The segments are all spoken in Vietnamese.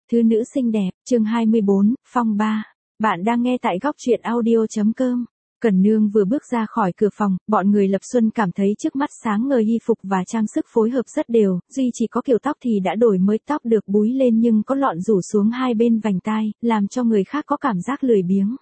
Thứ nữ xinh đẹp, chương 24, phong ba. Bạn đang nghe tại góc truyện audio.com. Cẩn Nương vừa bước ra khỏi cửa phòng, bọn người Lập Xuân cảm thấy trước mắt sáng ngời, y phục và trang sức phối hợp rất đều, duy chỉ có kiểu tóc thì đã đổi mới, tóc được búi lên nhưng có lọn rủ xuống hai bên vành tai, làm cho người khác có cảm giác lười biếng.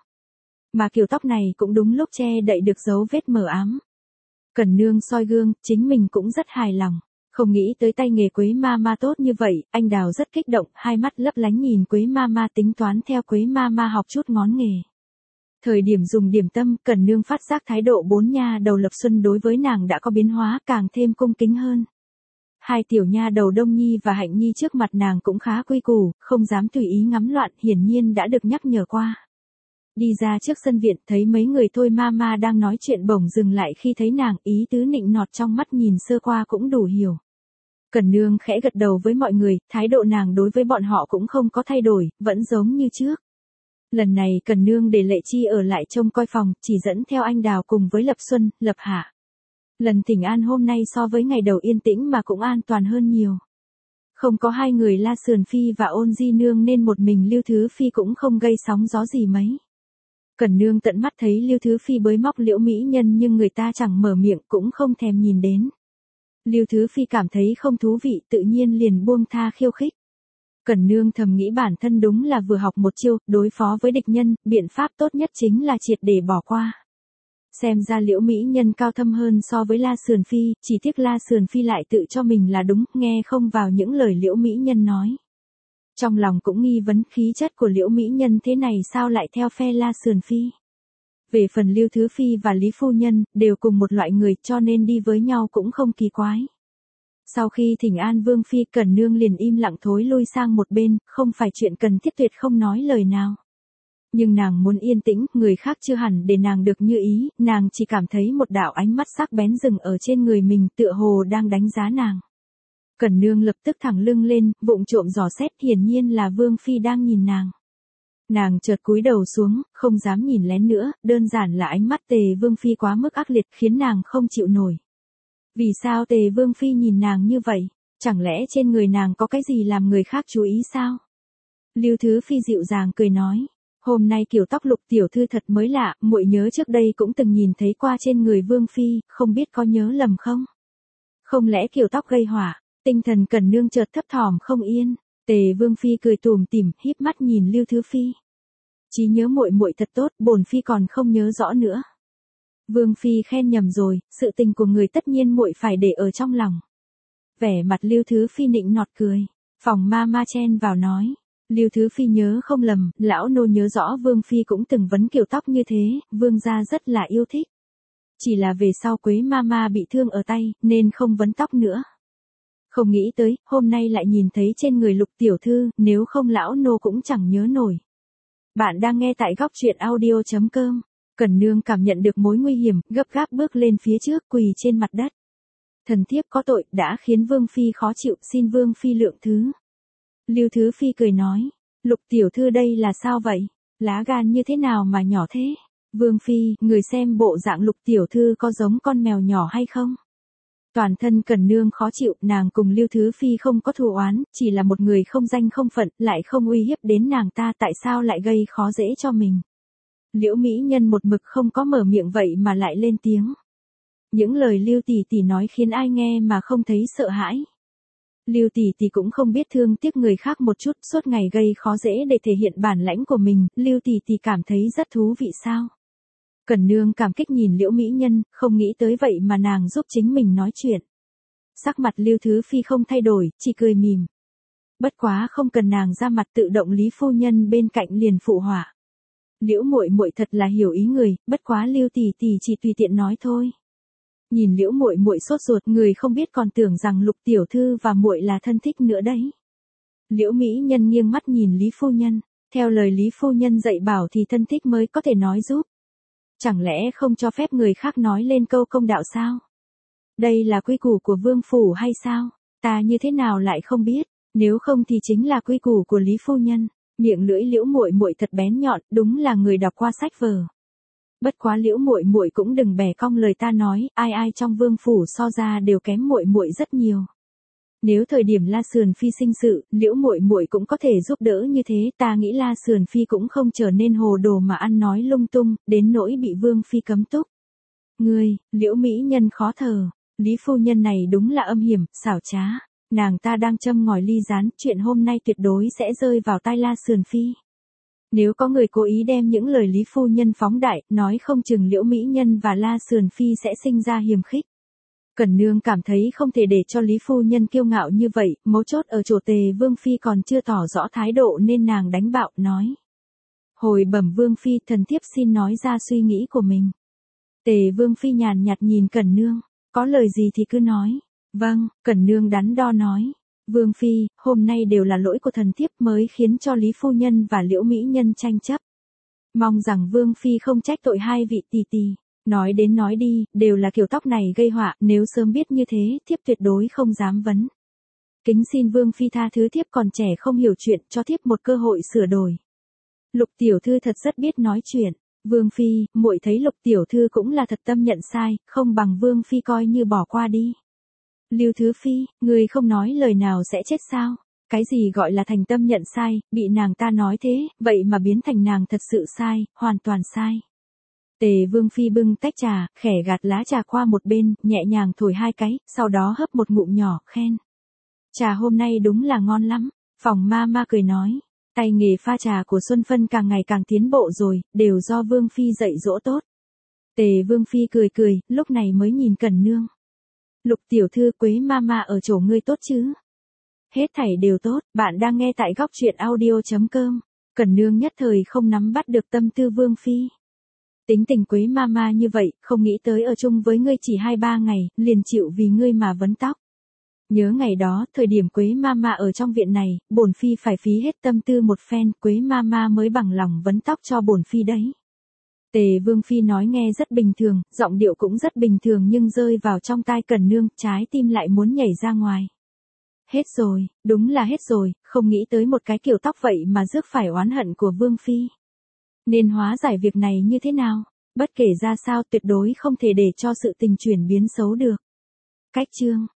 Mà kiểu tóc này cũng đúng lúc che đậy được dấu vết mờ ám. Cẩn Nương soi gương, chính mình cũng rất hài lòng. Không nghĩ tới tay nghề Quế Mama tốt như vậy, anh Đào rất kích động, hai mắt lấp lánh nhìn Quế Mama tính toán theo Quế Mama học chút ngón nghề. Thời điểm dùng điểm tâm, Cẩn Nương phát giác thái độ bốn nha đầu Lập Xuân đối với nàng đã có biến hóa, càng thêm cung kính hơn. Hai tiểu nha đầu Đông Nhi và Hạnh Nhi trước mặt nàng cũng khá quy củ, không dám tùy ý ngắm loạn, hiển nhiên đã được nhắc nhở qua. Đi ra trước sân viện, thấy mấy người Thôi Mama đang nói chuyện bỗng dừng lại khi thấy nàng, ý tứ nịnh nọt trong mắt nhìn sơ qua cũng đủ hiểu. Cẩn Nương khẽ gật đầu với mọi người, thái độ nàng đối với bọn họ cũng không có thay đổi, vẫn giống như trước. Lần này Cẩn Nương để Lệ Chi ở lại trông coi phòng, chỉ dẫn theo anh Đào cùng với Lập Xuân, Lập Hạ. Lần thỉnh an hôm nay so với ngày đầu yên tĩnh mà cũng an toàn hơn nhiều. Không có hai người La Sườn Phi và Ôn Di Nương nên một mình Lưu Thứ Phi cũng không gây sóng gió gì mấy. Cẩn Nương tận mắt thấy Lưu Thứ Phi bới móc Liễu Mỹ Nhân nhưng người ta chẳng mở miệng, cũng không thèm nhìn đến. Lưu Thứ Phi cảm thấy không thú vị, tự nhiên liền buông tha khiêu khích. Cẩn Nương thầm nghĩ bản thân đúng là vừa học một chiêu, đối phó với địch nhân, biện pháp tốt nhất chính là triệt để bỏ qua. Xem ra Liễu Mỹ Nhân cao thâm hơn so với La Sườn Phi, chỉ tiếc La Sườn Phi lại tự cho mình là đúng, nghe không vào những lời Liễu Mỹ Nhân nói. Trong lòng cũng nghi vấn khí chất của Liễu Mỹ Nhân thế này sao lại theo phe La Sườn Phi. Về phần Lưu Thứ Phi và Lý Phu Nhân, đều cùng một loại người cho nên đi với nhau cũng không kỳ quái. Sau khi thỉnh an Vương Phi, Cẩn Nương liền im lặng thối lui sang một bên, không phải chuyện cần thiết tuyệt không nói lời nào. Nhưng nàng muốn yên tĩnh, người khác chưa hẳn để nàng được như ý, nàng chỉ cảm thấy một đạo ánh mắt sắc bén dừng ở trên người mình, tựa hồ đang đánh giá nàng. Cẩn Nương lập tức thẳng lưng lên, vụng trộm dò xét, hiển nhiên là Vương Phi đang nhìn nàng. Nàng chợt cúi đầu xuống, không dám nhìn lén nữa, đơn giản là ánh mắt Tề Vương Phi quá mức ác liệt khiến nàng không chịu nổi. Vì sao Tề Vương Phi nhìn nàng như vậy? Chẳng lẽ trên người nàng có cái gì làm người khác chú ý sao? Lưu Thứ Phi dịu dàng cười nói, hôm nay kiểu tóc Lục tiểu thư thật mới lạ, muội nhớ trước đây cũng từng nhìn thấy qua trên người Vương Phi, không biết có nhớ lầm không? Không lẽ kiểu tóc gây hỏa? Tinh thần Cẩn Nương chợt thấp thỏm không yên. Tề Vương Phi cười tủm tỉm, híp mắt nhìn Lưu Thứ Phi. Trí nhớ muội muội thật tốt, bổn phi còn không nhớ rõ nữa. Vương Phi khen nhầm rồi, sự tình của người tất nhiên muội phải để ở trong lòng. Vẻ mặt Lưu Thứ Phi nịnh nọt cười. Phòng Mama chen vào nói, Lưu Thứ Phi nhớ không lầm, lão nô nhớ rõ Vương Phi cũng từng vấn kiểu tóc như thế, Vương gia rất là yêu thích. Chỉ là về sau Quế Mama bị thương ở tay, nên không vấn tóc nữa. Không nghĩ tới, hôm nay lại nhìn thấy trên người Lục tiểu thư, nếu không lão nô cũng chẳng nhớ nổi. Bạn đang nghe tại góc truyện audio.com. Cẩn Nương cảm nhận được mối nguy hiểm, gấp gáp bước lên phía trước, quỳ trên mặt đất. Thần thiếp có tội, đã khiến Vương Phi khó chịu, xin Vương Phi lượng thứ. Lưu Thứ Phi cười nói, Lục tiểu thư đây là sao vậy? Lá gan như thế nào mà nhỏ thế? Vương Phi, người xem bộ dạng Lục tiểu thư có giống con mèo nhỏ hay không? Toàn thân Cẩn Nương khó chịu, nàng cùng Lưu Thứ Phi không có thù oán, chỉ là một người không danh không phận, lại không uy hiếp đến nàng ta, tại sao lại gây khó dễ cho mình. Liễu Mỹ Nhân một mực không có mở miệng vậy mà lại lên tiếng. Những lời Lưu tỷ tỷ nói khiến ai nghe mà không thấy sợ hãi. Lưu tỷ tỷ cũng không biết thương tiếc người khác một chút, suốt ngày gây khó dễ để thể hiện bản lãnh của mình, Lưu tỷ tỷ cảm thấy rất thú vị sao? Cẩn Nương cảm kích nhìn Liễu Mỹ Nhân, không nghĩ tới vậy mà nàng giúp chính mình nói chuyện. Sắc mặt Lưu Thứ Phi không thay đổi, chỉ cười mỉm. Bất quá không cần nàng ra mặt, tự động Lý Phu Nhân bên cạnh liền phụ họa. Liễu muội muội thật là hiểu ý người, bất quá Lưu tỷ tỷ chỉ tùy tiện nói thôi. Nhìn Liễu muội muội sốt ruột, người không biết còn tưởng rằng Lục tiểu thư và muội là thân thích nữa đấy. Liễu Mỹ Nhân nghiêng mắt nhìn Lý Phu Nhân, theo lời Lý Phu Nhân dạy bảo thì thân thích mới có thể nói giúp. Chẳng lẽ không cho phép người khác nói lên câu công đạo sao? Đây là quy củ của vương phủ hay sao? Ta như thế nào lại không biết, nếu không thì chính là quy củ của Lý Phu Nhân. Miệng lưỡi Liễu muội muội thật bén nhọn, đúng là người đọc qua sách vở. Bất quá Liễu muội muội cũng đừng bẻ cong lời ta nói, ai ai trong vương phủ so ra đều kém muội muội rất nhiều. Nếu thời điểm La Sườn Phi sinh sự, Liễu muội muội cũng có thể giúp đỡ như thế, ta nghĩ La Sườn Phi cũng không trở nên hồ đồ mà ăn nói lung tung, đến nỗi bị Vương Phi cấm túc. Ngươi, Liễu mỹ nhân khó thở, Lý phu nhân này đúng là âm hiểm, xảo trá. Nàng ta đang châm ngòi ly gián, chuyện hôm nay tuyệt đối sẽ rơi vào tai La Sườn Phi. Nếu có người cố ý đem những lời Lý phu nhân phóng đại, nói không chừng Liễu mỹ nhân và La Sườn Phi sẽ sinh ra hiềm khích. Cẩn Nương cảm thấy không thể để cho Lý phu nhân kiêu ngạo như vậy, mấu chốt ở chỗ Tề Vương Phi còn chưa tỏ rõ thái độ nên nàng đánh bạo nói. Hồi bẩm Vương Phi, thần thiếp xin nói ra suy nghĩ của mình. Tề Vương Phi nhàn nhạt nhìn Cẩn Nương, có lời gì thì cứ nói. Vâng, Cẩn Nương đắn đo nói. Vương Phi, hôm nay đều là lỗi của thần thiếp mới khiến cho Lý phu nhân và Liễu mỹ nhân tranh chấp. Mong rằng Vương Phi không trách tội hai vị tỷ tỷ. Nói đến nói đi, đều là kiểu tóc này gây họa, nếu sớm biết như thế, thiếp tuyệt đối không dám vấn. Kính xin Vương Phi tha thứ, thiếp còn trẻ không hiểu chuyện, cho thiếp một cơ hội sửa đổi. Lục tiểu thư thật rất biết nói chuyện. Vương Phi, muội thấy Lục tiểu thư cũng là thật tâm nhận sai, không bằng Vương Phi coi như bỏ qua đi. Lưu Thứ Phi, người không nói lời nào sẽ chết sao? Cái gì gọi là thành tâm nhận sai, bị nàng ta nói thế, vậy mà biến thành nàng thật sự sai, hoàn toàn sai. Tề Vương Phi bưng tách trà, khẽ gạt lá trà qua một bên, nhẹ nhàng thổi hai cái, sau đó hấp một ngụm nhỏ, khen. Trà hôm nay đúng là ngon lắm. Phòng ma ma cười nói, tay nghề pha trà của Xuân Phân càng ngày càng tiến bộ rồi, đều do Vương Phi dạy dỗ tốt. Tề Vương Phi cười cười, lúc này mới nhìn Cẩn Nương. Lục tiểu thư, Quế ma ma ở chỗ ngươi tốt chứ? Hết thảy đều tốt, bạn đang nghe tại góc truyện audio.com. Cẩn Nương nhất thời không nắm bắt được tâm tư Vương Phi. Tính tình Quế Mama như vậy, không nghĩ tới ở chung với ngươi chỉ 2-3 ngày, liền chịu vì ngươi mà vấn tóc. Nhớ ngày đó, thời điểm Quế Mama ở trong viện này, bổn Phi phải phí hết tâm tư một phen, Quế Mama mới bằng lòng vấn tóc cho bổn Phi đấy. Tề Vương Phi nói nghe rất bình thường, giọng điệu cũng rất bình thường nhưng rơi vào trong tai Cẩn Nương, trái tim lại muốn nhảy ra ngoài. Hết rồi, đúng là hết rồi, không nghĩ tới một cái kiểu tóc vậy mà rước phải oán hận của Vương Phi. Nên hóa giải việc này như thế nào? Bất kể ra sao tuyệt đối không thể để cho sự tình chuyển biến xấu được. Cách chương